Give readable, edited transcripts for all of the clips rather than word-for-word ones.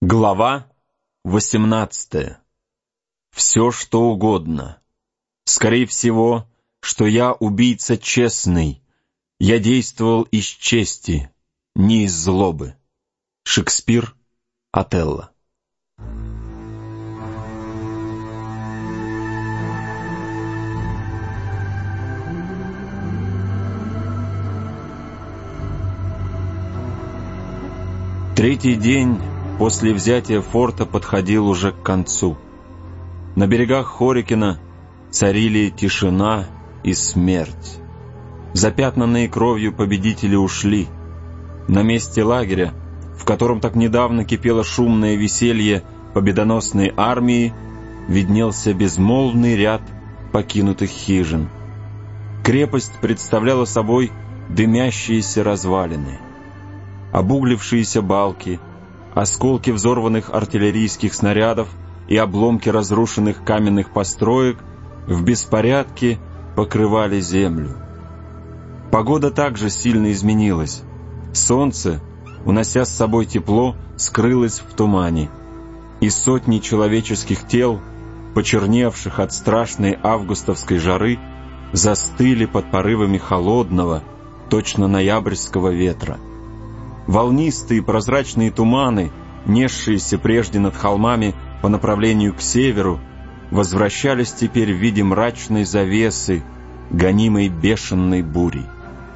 Глава 18. Все, что угодно. Скорее всего, что я убийца честный. Я действовал из чести, не из злобы. Шекспир, Отелло. Третий день после взятия форта подходил уже к концу. На берегах Хорикена царили тишина и смерть. Запятнанные кровью победители ушли. На месте лагеря, в котором так недавно кипело шумное веселье победоносной армии, виднелся безмолвный ряд покинутых хижин. Крепость представляла собой дымящиеся развалины. Обуглившиеся балки, осколки взорванных артиллерийских снарядов и обломки разрушенных каменных построек в беспорядке покрывали землю. Погода также сильно изменилась. Солнце, унося с собой тепло, скрылось в тумане, и сотни человеческих тел, почерневших от страшной августовской жары, застыли под порывами холодного, точно ноябрьского ветра. Волнистые прозрачные туманы, несшиеся прежде над холмами по направлению к северу, возвращались теперь в виде мрачной завесы, гонимой бешеной бурей.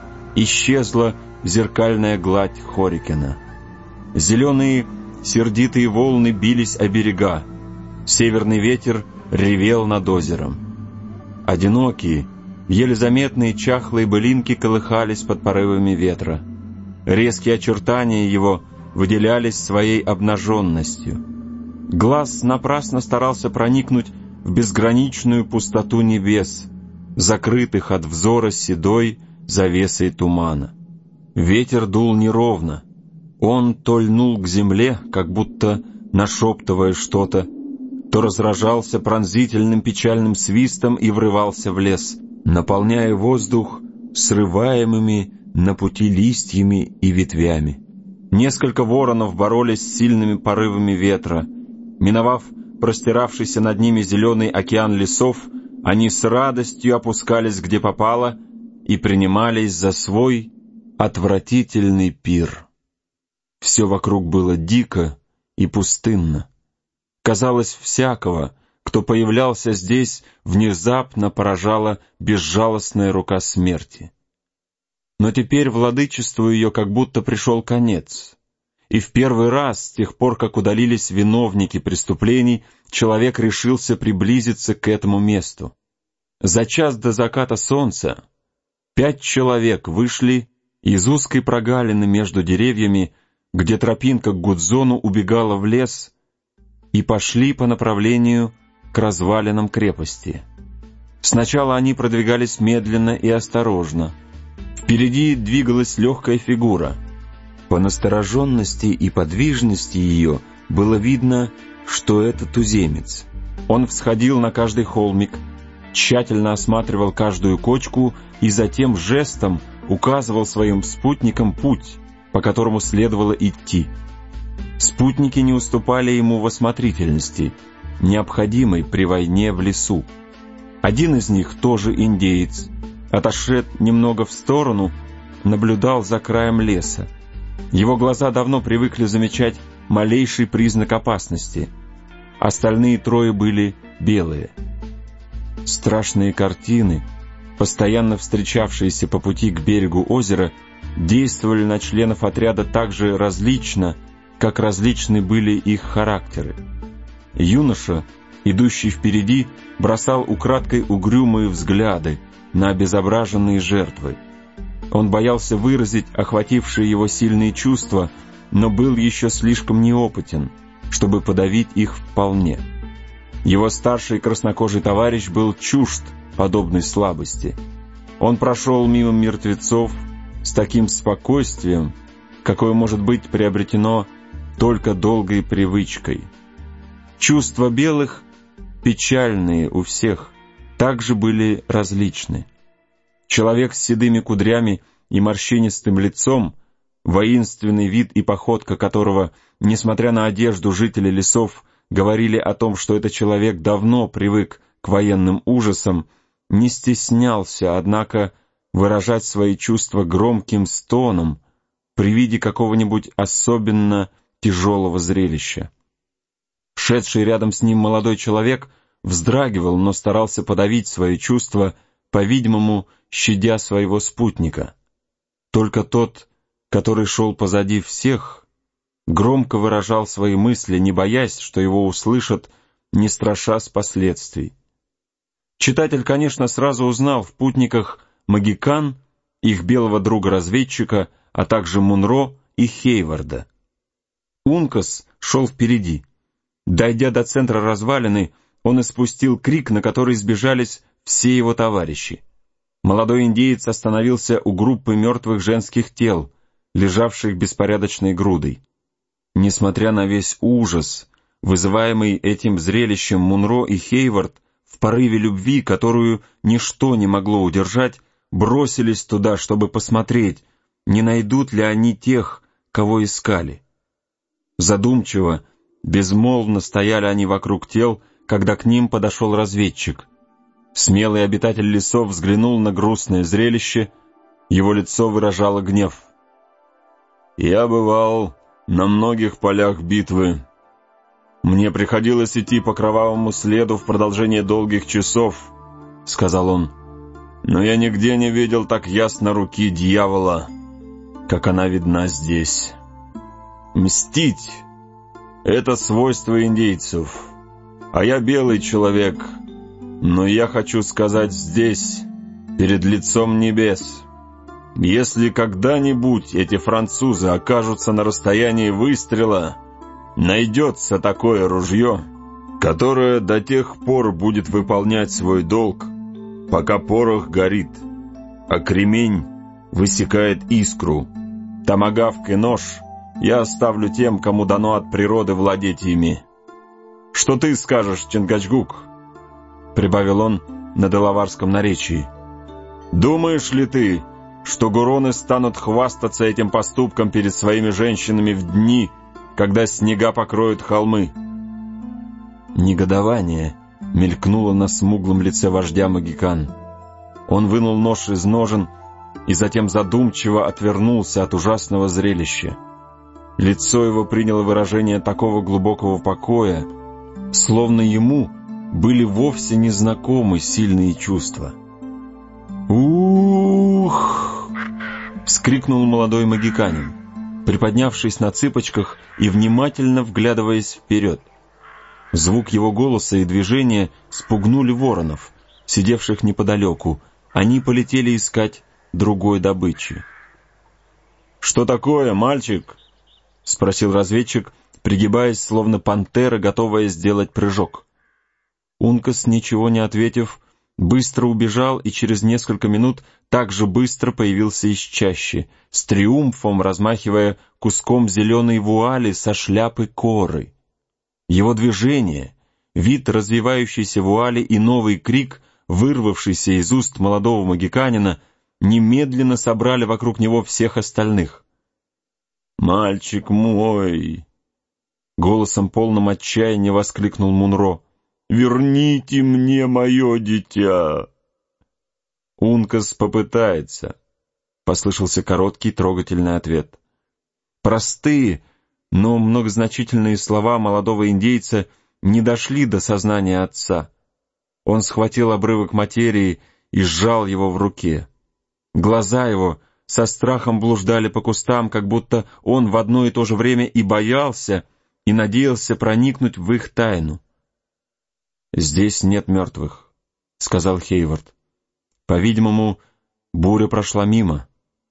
Исчезла зеркальная гладь Хорикена. Зеленые сердитые волны бились о берега, северный ветер ревел над озером. Одинокие, еле заметные чахлые былинки колыхались под порывами ветра. Резкие очертания его выделялись своей обнаженностью. Глаз напрасно старался проникнуть в безграничную пустоту небес, закрытых от взора седой завесой тумана. Ветер дул неровно. Он то льнул к земле, как будто нашептывая что-то, то разражался пронзительным печальным свистом и врывался в лес, наполняя воздух срываемыми на пути листьями и ветвями. Несколько воронов боролись с сильными порывами ветра. Миновав простиравшийся над ними зеленый океан лесов, они с радостью опускались где попало и принимались за свой отвратительный пир. Все вокруг было дико и пустынно. Казалось, всякого, кто появлялся здесь, внезапно поражала безжалостная рука смерти. Но теперь владычеству ее как будто пришел конец. И в первый раз, с тех пор, как удалились виновники преступлений, человек решился приблизиться к этому месту. За час до заката солнца 5 человек вышли из узкой прогалины между деревьями, где тропинка к Гудзону убегала в лес, и пошли по направлению к развалинам крепости. Сначала они продвигались медленно и осторожно. Впереди двигалась легкая фигура. По настороженности и подвижности ее было видно, что это туземец. Он всходил на каждый холмик, тщательно осматривал каждую кочку и затем жестом указывал своим спутникам путь, по которому следовало идти. Спутники не уступали ему в осмотрительности, необходимой при войне в лесу. Один из них, тоже индеец, отошед немного в сторону, наблюдал за краем леса. Его глаза давно привыкли замечать малейший признак опасности. Остальные 3 были белые. Страшные картины, постоянно встречавшиеся по пути к берегу озера, действовали на членов отряда так же различно, как различны были их характеры. Юноша, идущий впереди, бросал украдкой угрюмые взгляды на обезображенные жертвы. Он боялся выразить охватившие его сильные чувства, но был еще слишком неопытен, чтобы подавить их вполне. Его старший краснокожий товарищ был чужд подобной слабости. Он прошел мимо мертвецов с таким спокойствием, какое может быть приобретено только долгой привычкой. Чувства белых, печальные у всех, также были различны. Человек с седыми кудрями и морщинистым лицом воинственный вид и походка которого, несмотря на одежду жителей лесов, говорили о том, что этот человек давно привык к военным ужасам, не стеснялся, однако, выражать свои чувства громким стоном при виде какого-нибудь особенно тяжелого зрелища. Шедший рядом с ним молодой человек вздрагивал, но старался подавить свои чувства, по-видимому, щадя своего спутника. Только тот, который шел позади всех, громко выражал свои мысли, не боясь, что его услышат, не страшась последствий. Читатель, конечно, сразу узнал в путниках Магикан, их белого друга-разведчика, а также Мунро и Хейварда. Ункас шел впереди. Дойдя до центра развалины, он испустил крик, на который сбежались все его товарищи. Молодой индеец остановился у группы мертвых женских тел, лежавших беспорядочной грудой. Несмотря на весь ужас, вызываемый этим зрелищем, Мунро и Хейвард в порыве любви, которую ничто не могло удержать, бросились туда, чтобы посмотреть, не найдут ли они тех, кого искали. Задумчиво, безмолвно стояли они вокруг тел, когда к ним подошел разведчик. Смелый обитатель лесов взглянул на грустное зрелище, его лицо выражало гнев. «Я бывал на многих полях битвы. Мне приходилось идти по кровавому следу в продолжение долгих часов», — сказал он. «Но я нигде не видел так ясно руки дьявола, как она видна здесь. Мстить — это свойство индейцев, а я белый человек, но я хочу сказать здесь, перед лицом небес, если когда-нибудь эти французы окажутся на расстоянии выстрела, найдется такое ружье, которое до тех пор будет выполнять свой долг, пока порох горит, а кремень высекает искру. Томагавк и нож я оставлю тем, кому дано от природы владеть ими. Что ты скажешь, Чингачгук?» — прибавил он на делаварском наречии. «Думаешь ли ты, что гуроны станут хвастаться этим поступком перед своими женщинами в дни, когда снега покроют холмы?» Негодование мелькнуло на смуглом лице вождя Магикан. Он вынул нож из ножен и затем задумчиво отвернулся от ужасного зрелища. Лицо его приняло выражение такого глубокого покоя, словно ему были вовсе незнакомы сильные чувства. «Ух!» — вскрикнул молодой магиканин, приподнявшись на цыпочках и внимательно вглядываясь вперед. Звук его голоса и движения спугнули воронов, сидевших неподалеку. Они полетели искать другой добычи. «Что такое, мальчик?» — спросил разведчик, пригибаясь, словно пантера, готовая сделать прыжок. Ункас, ничего не ответив, быстро убежал и через несколько минут так же быстро появился из чащи, с триумфом размахивая куском зеленой вуали со шляпы коры. Его движение, вид развивающейся вуали и новый крик, вырвавшийся из уст молодого магиканина, немедленно собрали вокруг него всех остальных. «Мальчик мой!» — голосом полным отчаяния воскликнул Мунро. «Верните мне мое дитя!» «Ункас попытается», — послышался короткий трогательный ответ. Простые, но многозначительные слова молодого индейца не дошли до сознания отца. Он схватил обрывок материи и сжал его в руке. Глаза его со страхом блуждали по кустам, как будто он в одно и то же время и боялся, и надеялся проникнуть в их тайну. «Здесь нет мертвых», — сказал Хейвард. «По-видимому, буря прошла мимо».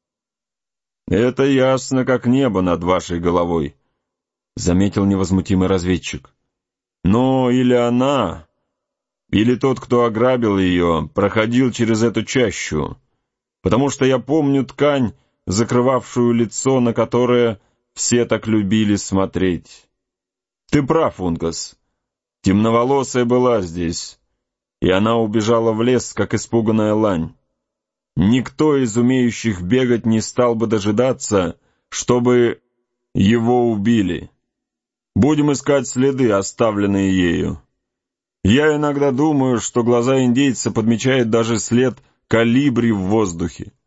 «Это ясно, как небо над вашей головой», — заметил невозмутимый разведчик. «Но или она, или тот, кто ограбил ее, проходил через эту чащу, потому что я помню ткань, закрывавшую лицо, на которое все так любили смотреть. Ты прав, Ункас. Темноволосая была здесь, и она убежала в лес, как испуганная лань. Никто из умеющих бегать не стал бы дожидаться, чтобы его убили. Будем искать следы, оставленные ею. Я иногда думаю, что глаза индейца подмечают даже след колибри в воздухе.